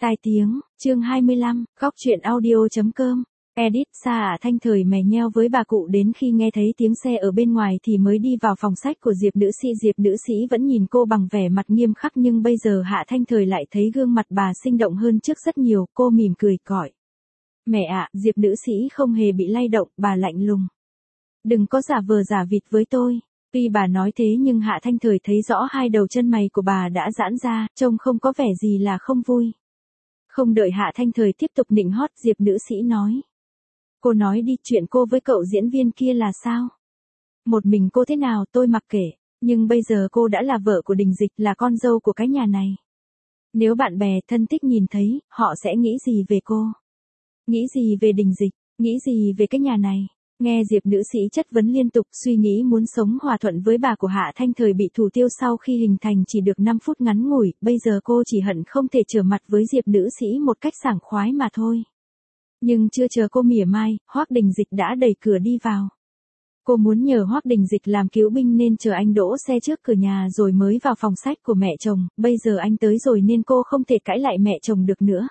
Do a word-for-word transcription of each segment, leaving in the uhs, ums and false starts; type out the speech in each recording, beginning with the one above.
Tai tiếng, chương hai mươi lăm, góc truyện audio.com. Edit Sa Hạ Thanh Thời mè nheo với bà cụ đến khi nghe thấy tiếng xe ở bên ngoài thì mới đi vào phòng sách của Diệp nữ sĩ. Diệp nữ sĩ vẫn nhìn cô bằng vẻ mặt nghiêm khắc, nhưng bây giờ Hạ Thanh Thời lại thấy gương mặt bà sinh động hơn trước rất nhiều. Cô mỉm cười gọi: "Mẹ ạ." Diệp nữ sĩ không hề bị lay động, bà lạnh lùng: "Đừng có giả vờ giả vịt với tôi." Tuy bà nói thế nhưng Hạ Thanh Thời thấy rõ hai đầu chân mày của bà đã giãn ra, trông không có vẻ gì là không vui. Không đợi Hạ Thanh Thời tiếp tục nịnh hót, Diệp nữ sĩ nói: "Cô nói đi, chuyện cô với cậu diễn viên kia là sao? Một mình cô thế nào tôi mặc kệ, nhưng bây giờ cô đã là vợ của Đình Dịch, là con dâu của cái nhà này. Nếu bạn bè thân thích nhìn thấy, họ sẽ nghĩ gì về cô? Nghĩ gì về Đình Dịch? Nghĩ gì về cái nhà này?" Nghe Diệp nữ sĩ chất vấn liên tục, suy nghĩ muốn sống hòa thuận với bà của Hạ Thanh Thời bị thủ tiêu sau khi hình thành chỉ được năm phút ngắn ngủi, bây giờ cô chỉ hận không thể trở mặt với Diệp nữ sĩ một cách sảng khoái mà thôi. Nhưng chưa chờ cô mỉa mai, Hoắc Đình Dịch đã đẩy cửa đi vào. Cô muốn nhờ Hoắc Đình Dịch làm cứu binh nên chờ anh đỗ xe trước cửa nhà rồi mới vào phòng sách của mẹ chồng, bây giờ anh tới rồi nên cô không thể cãi lại mẹ chồng được nữa.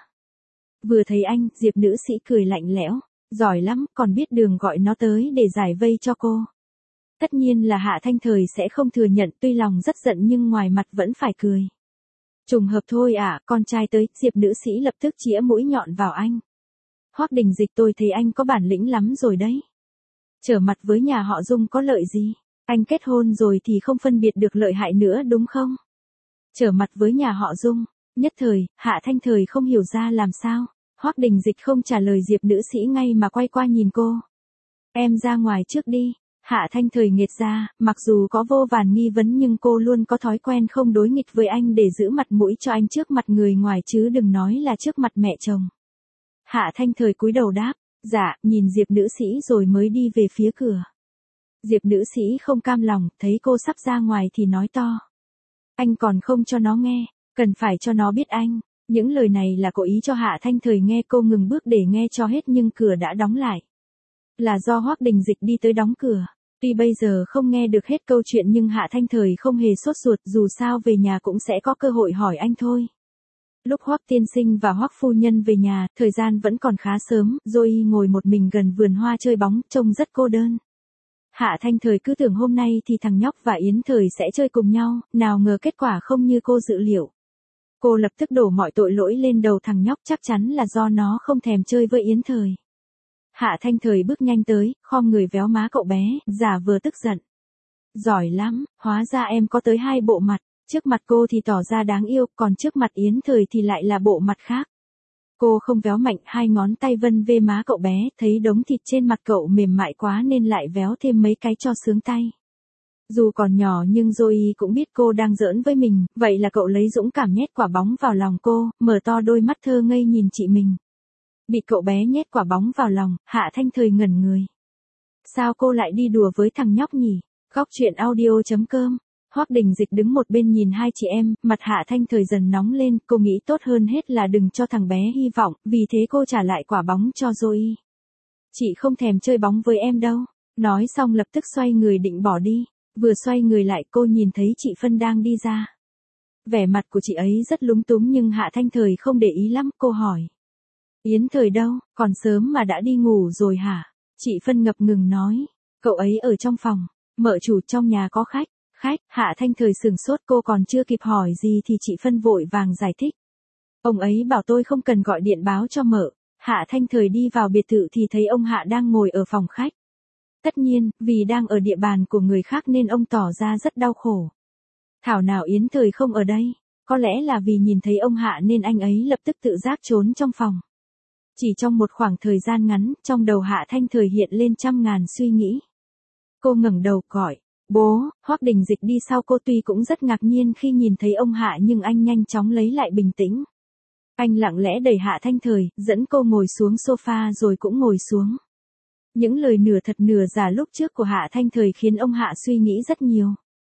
Vừa thấy anh, Diệp nữ sĩ cười lạnh lẽo: "Giỏi lắm, còn biết đường gọi nó tới để giải vây cho cô." Tất nhiên là Hạ Thanh Thời sẽ không thừa nhận, tuy lòng rất giận nhưng ngoài mặt vẫn phải cười. "Trùng hợp thôi ạ, à, con trai tới." Diệp nữ sĩ lập tức chĩa mũi nhọn vào anh. "Hoắc Đình Dịch, tôi thấy anh có bản lĩnh lắm rồi đấy. Trở mặt với nhà họ Dung có lợi gì? Anh kết hôn rồi thì không phân biệt được lợi hại nữa đúng không? Trở mặt với nhà họ Dung." Nhất thời, Hạ Thanh Thời không hiểu ra làm sao. Hoắc Đình Dịch không trả lời Diệp nữ sĩ ngay mà quay qua nhìn cô: "Em ra ngoài trước đi." Hạ Thanh Thời nghệt ra, mặc dù có vô vàn nghi vấn nhưng cô luôn có thói quen không đối nghịch với anh để giữ mặt mũi cho anh trước mặt người ngoài chứ đừng nói là trước mặt mẹ chồng. Hạ Thanh Thời cúi đầu đáp: "Dạ." Nhìn Diệp nữ sĩ rồi mới đi về phía cửa. Diệp nữ sĩ không cam lòng, thấy cô sắp ra ngoài thì nói to: "Anh còn không cho nó nghe, cần phải cho nó biết anh." Những lời này là cố ý cho Hạ Thanh Thời nghe. Cô ngừng bước để nghe cho hết nhưng cửa đã đóng lại. Là do Hoắc Đình Dịch đi tới đóng cửa. Tuy bây giờ không nghe được hết câu chuyện nhưng Hạ Thanh Thời không hề sốt ruột, dù sao về nhà cũng sẽ có cơ hội hỏi anh thôi. Lúc Hoắc tiên sinh và Hoắc phu nhân về nhà, thời gian vẫn còn khá sớm, Zoe ngồi một mình gần vườn hoa chơi bóng, trông rất cô đơn. Hạ Thanh Thời cứ tưởng hôm nay thì thằng nhóc và Yến Thời sẽ chơi cùng nhau, nào ngờ kết quả không như cô dự liệu. Cô lập tức đổ mọi tội lỗi lên đầu thằng nhóc, chắc chắn là do nó không thèm chơi với Yến Thời. Hạ Thanh Thời bước nhanh tới, khom người véo má cậu bé, giả vờ tức giận: "Giỏi lắm, hóa ra em có tới hai bộ mặt, trước mặt cô thì tỏ ra đáng yêu, còn trước mặt Yến Thời thì lại là bộ mặt khác." Cô không véo mạnh, hai ngón tay vân vê má cậu bé, thấy đống thịt trên mặt cậu mềm mại quá nên lại véo thêm mấy cái cho sướng tay. Dù còn nhỏ nhưng Zoe cũng biết cô đang giỡn với mình, vậy là cậu lấy dũng cảm nhét quả bóng vào lòng cô, mở to đôi mắt thơ ngây nhìn chị mình. Bị cậu bé nhét quả bóng vào lòng, Hạ Thanh Thời ngẩn người. Sao cô lại đi đùa với thằng nhóc nhỉ? Góc truyện audio.com. Hoắc Đình Dịch đứng một bên nhìn hai chị em, mặt Hạ Thanh Thời dần nóng lên, cô nghĩ tốt hơn hết là đừng cho thằng bé hy vọng, vì thế cô trả lại quả bóng cho Zoe. "Chị không thèm chơi bóng với em đâu." Nói xong lập tức xoay người định bỏ đi. Vừa xoay người lại cô nhìn thấy chị Phân đang đi ra. Vẻ mặt của chị ấy rất lúng túng nhưng Hạ Thanh Thời không để ý lắm, cô hỏi: "Yến Thời đâu, còn sớm mà đã đi ngủ rồi hả?" Chị Phân ngập ngừng nói: "Cậu ấy ở trong phòng, mợ chủ, trong nhà có khách." "Khách?" Hạ Thanh Thời sửng sốt, cô còn chưa kịp hỏi gì thì chị Phân vội vàng giải thích: "Ông ấy bảo tôi không cần gọi điện báo cho mợ." Hạ Thanh Thời đi vào biệt thự thì thấy ông Hạ đang ngồi ở phòng khách. Tất nhiên, vì đang ở địa bàn của người khác nên ông tỏ ra rất đau khổ. Thảo nào Yến Thời không ở đây, có lẽ là vì nhìn thấy ông Hạ nên anh ấy lập tức tự giác trốn trong phòng. Chỉ trong một khoảng thời gian ngắn, trong đầu Hạ Thanh Thời hiện lên trăm ngàn suy nghĩ. Cô ngẩng đầu gọi: "Bố." Hoắc Đình Dịch đi sau cô, tuy cũng rất ngạc nhiên khi nhìn thấy ông Hạ nhưng anh nhanh chóng lấy lại bình tĩnh. Anh lặng lẽ đẩy Hạ Thanh Thời, dẫn cô ngồi xuống sofa rồi cũng ngồi xuống. Những lời nửa thật nửa giả lúc trước của Hạ Thanh Thời khiến ông Hạ suy nghĩ rất nhiều.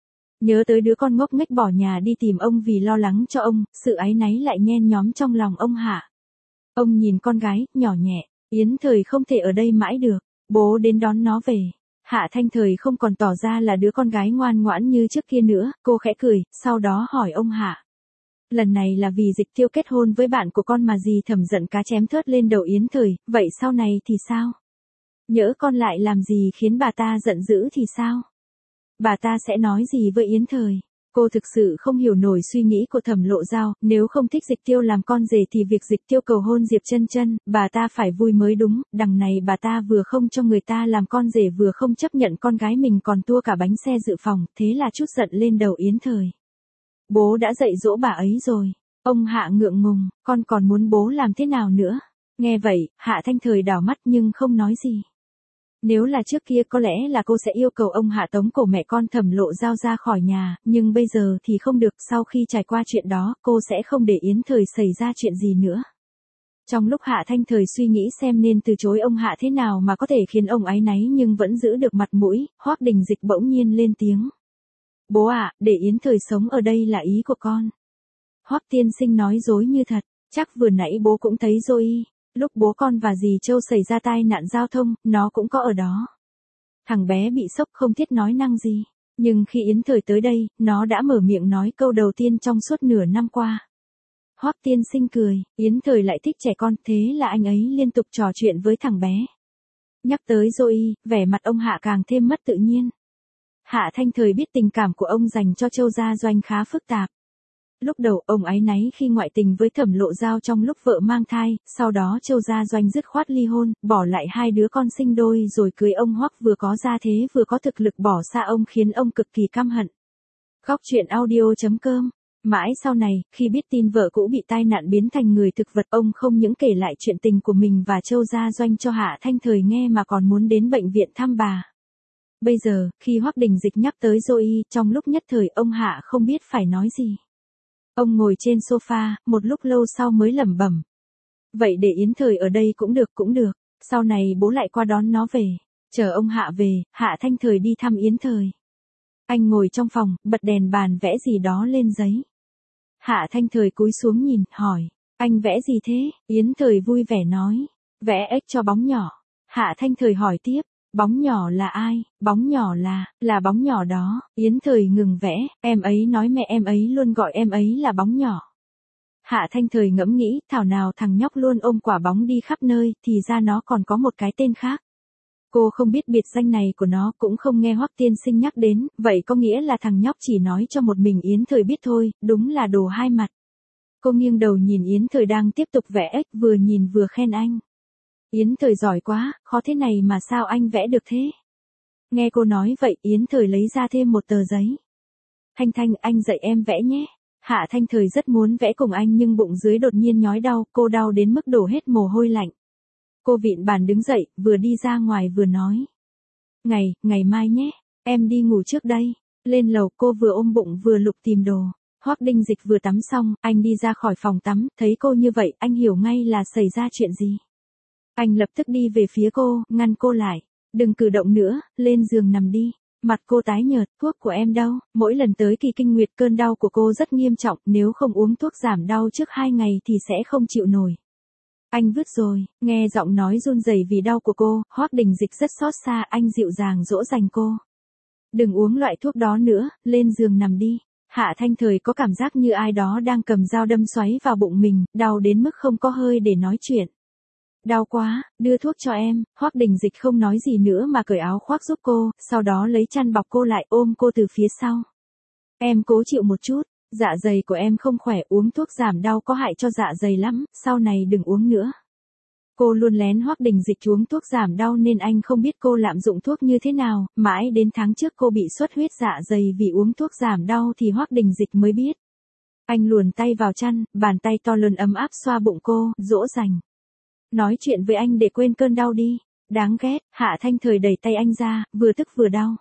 Nhớ tới đứa con ngốc nghếch bỏ nhà đi tìm ông vì lo lắng cho ông, sự áy náy lại nhen nhóm trong lòng ông Hạ. Ông nhìn con gái, nhỏ nhẹ: "Yến Thời không thể ở đây mãi được, bố đến đón nó về." Hạ Thanh Thời không còn tỏ ra là đứa con gái ngoan ngoãn như trước kia nữa, cô khẽ cười, sau đó hỏi ông Hạ: Lần này là vì Dịch Tiêu kết hôn với bạn của con mà dì Thẩm giận cá chém thớt lên đầu Yến Thời, vậy sau này thì sao? Nhỡ con lại làm gì khiến bà ta giận dữ thì sao? Bà ta sẽ nói gì với Yến Thời? Cô thực sự không hiểu nổi suy nghĩ của Thẩm Lộ Giao, nếu không thích Dịch Tiêu làm con rể thì việc Dịch Tiêu cầu hôn Diệp Chân Chân, bà ta phải vui mới đúng, đằng này bà ta vừa không cho người ta làm con rể vừa không chấp nhận con gái mình còn tua cả bánh xe dự phòng, thế là chút giận lên đầu Yến Thời. Bố đã dạy dỗ bà ấy rồi. Ông Hạ ngượng ngùng, con còn muốn bố làm thế nào nữa? Nghe vậy, Hạ Thanh Thời đảo mắt nhưng không nói gì. Nếu là trước kia có lẽ là cô sẽ yêu cầu ông Hạ tống cổ mẹ con Thẩm Lộ Giao ra khỏi nhà, nhưng bây giờ thì không được, sau khi trải qua chuyện đó, cô sẽ không để Yến Thời xảy ra chuyện gì nữa. Trong lúc Hạ Thanh Thời suy nghĩ xem nên từ chối ông Hạ thế nào mà có thể khiến ông áy náy nhưng vẫn giữ được mặt mũi, Hoắc Đình Dịch bỗng nhiên lên tiếng. Bố ạ, để Yến Thời sống ở đây là ý của con. Hoắc tiên sinh nói dối như thật, chắc vừa nãy bố cũng thấy rồi. Lúc bố con và dì Châu xảy ra tai nạn giao thông, nó cũng có ở đó. Thằng bé bị sốc không thiết nói năng gì, nhưng khi Yến Thời tới đây, nó đã mở miệng nói câu đầu tiên trong suốt nửa năm qua. Hoắc tiên sinh cười, Yến Thời lại thích trẻ con, thế là anh ấy liên tục trò chuyện với thằng bé. Nhắc tới Zoe, vẻ mặt ông Hạ càng thêm mất tự nhiên. Hạ Thanh Thời biết tình cảm của ông dành cho Châu Gia Doanh khá phức tạp. Lúc đầu ông áy náy khi ngoại tình với Thẩm Lộ Giao trong lúc vợ mang thai, sau đó Châu Gia Doanh dứt khoát ly hôn, bỏ lại hai đứa con sinh đôi rồi cưới ông Hoắc vừa có gia thế vừa có thực lực bỏ xa ông khiến ông cực kỳ căm hận. Góc truyện audio chấm com. Mãi sau này, khi biết tin vợ cũ bị tai nạn biến thành người thực vật, ông không những kể lại chuyện tình của mình và Châu Gia Doanh cho Hạ Thanh Thời nghe mà còn muốn đến bệnh viện thăm bà. Bây giờ, khi Hoắc Đình Dịch nhắc tới Zoe, trong lúc nhất thời ông Hạ không biết phải nói gì. Ông ngồi trên sofa, một lúc lâu sau mới lẩm bẩm. Vậy để Yến Thời ở đây cũng được cũng được, sau này bố lại qua đón nó về. Chờ ông Hạ về, Hạ Thanh Thời đi thăm Yến Thời. Anh ngồi trong phòng, bật đèn bàn vẽ gì đó lên giấy. Hạ Thanh Thời cúi xuống nhìn, hỏi, anh vẽ gì thế? Yến Thời vui vẻ nói, vẽ ếch cho bóng nhỏ. Hạ Thanh Thời hỏi tiếp, bóng nhỏ là ai? Bóng nhỏ là, là bóng nhỏ đó. Yến Thời ngừng vẽ, em ấy nói mẹ em ấy luôn gọi em ấy là bóng nhỏ. Hạ Thanh Thời ngẫm nghĩ, thảo nào thằng nhóc luôn ôm quả bóng đi khắp nơi, thì ra nó còn có một cái tên khác. Cô không biết biệt danh này của nó, cũng không nghe Hoắc tiên sinh nhắc đến, vậy có nghĩa là thằng nhóc chỉ nói cho một mình Yến Thời biết thôi, đúng là đồ hai mặt. Cô nghiêng đầu nhìn Yến Thời đang tiếp tục vẽ ếch, vừa nhìn vừa khen anh. Yến Thời giỏi quá, khó thế này mà sao anh vẽ được thế? Nghe cô nói vậy, Yến Thời lấy ra thêm một tờ giấy. Thanh Thanh, anh dạy em vẽ nhé. Hạ Thanh Thời rất muốn vẽ cùng anh nhưng bụng dưới đột nhiên nhói đau, cô đau đến mức đổ hết mồ hôi lạnh. Cô vịn bàn đứng dậy, vừa đi ra ngoài vừa nói. Ngày, ngày mai nhé, em đi ngủ trước đây. Lên lầu cô vừa ôm bụng vừa lục tìm đồ. Hoắc Đình Dịch vừa tắm xong, anh đi ra khỏi phòng tắm, thấy cô như vậy, anh hiểu ngay là xảy ra chuyện gì. Anh lập tức đi về phía cô, ngăn cô lại. Đừng cử động nữa, lên giường nằm đi. Mặt cô tái nhợt, thuốc của em đâu? Mỗi lần tới kỳ kinh nguyệt cơn đau của cô rất nghiêm trọng, nếu không uống thuốc giảm đau trước hai ngày thì sẽ không chịu nổi. Anh vứt rồi, nghe giọng nói run rẩy vì đau của cô, Hoắc Đình Dịch rất xót xa, anh dịu dàng dỗ dành cô. Đừng uống loại thuốc đó nữa, lên giường nằm đi. Hạ Thanh Thời có cảm giác như ai đó đang cầm dao đâm xoáy vào bụng mình, đau đến mức không có hơi để nói chuyện. Đau quá, đưa thuốc cho em. Hoắc Đình Dịch không nói gì nữa mà cởi áo khoác giúp cô, sau đó lấy chăn bọc cô lại, ôm cô từ phía sau. Em cố chịu một chút, dạ dày của em không khỏe, uống thuốc giảm đau có hại cho dạ dày lắm, sau này đừng uống nữa. Cô luôn lén Hoắc Đình Dịch uống thuốc giảm đau nên anh không biết cô lạm dụng thuốc như thế nào, mãi đến tháng trước cô bị xuất huyết dạ dày vì uống thuốc giảm đau thì Hoắc Đình Dịch mới biết. Anh luồn tay vào chăn, bàn tay to lớn ấm áp xoa bụng cô, dỗ dành. Nói chuyện với anh để quên cơn đau đi. Đáng ghét. Hạ Thanh Thời đẩy tay anh ra, vừa tức vừa đau.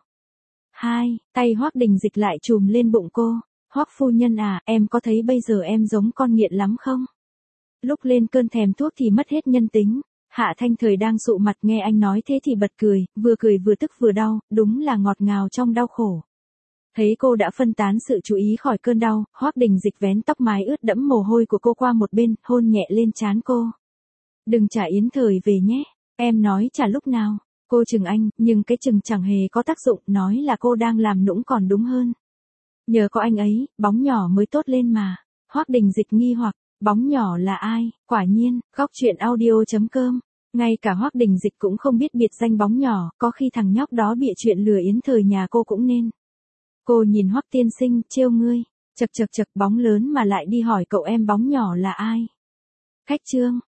Hai, tay Hoắc Đình Dịch lại chùm lên bụng cô. Hoắc phu nhân à, em có thấy bây giờ em giống con nghiện lắm không? Lúc lên cơn thèm thuốc thì mất hết nhân tính. Hạ Thanh Thời đang sụ mặt nghe anh nói thế thì bật cười, vừa cười vừa tức vừa đau, đúng là ngọt ngào trong đau khổ. Thấy cô đã phân tán sự chú ý khỏi cơn đau, Hoắc Đình Dịch vén tóc mái ướt đẫm mồ hôi của cô qua một bên, hôn nhẹ lên trán cô. Đừng trả Yến Thời về nhé, em nói trả lúc nào. Cô chừng anh, nhưng cái chừng chẳng hề có tác dụng, nói là cô đang làm nũng còn đúng hơn. Nhờ có anh ấy, bóng nhỏ mới tốt lên mà. Hoắc Đình Dịch nghi hoặc, bóng nhỏ là ai? Quả nhiên, góc chuyện audio.com. Ngay cả Hoắc Đình Dịch cũng không biết biệt danh bóng nhỏ, có khi thằng nhóc đó bịa chuyện lừa yến thời nhà cô cũng nên. Cô nhìn Hoắc tiên sinh, trêu ngươi, chật chật chật bóng lớn mà lại đi hỏi cậu em bóng nhỏ là ai. Khách trương.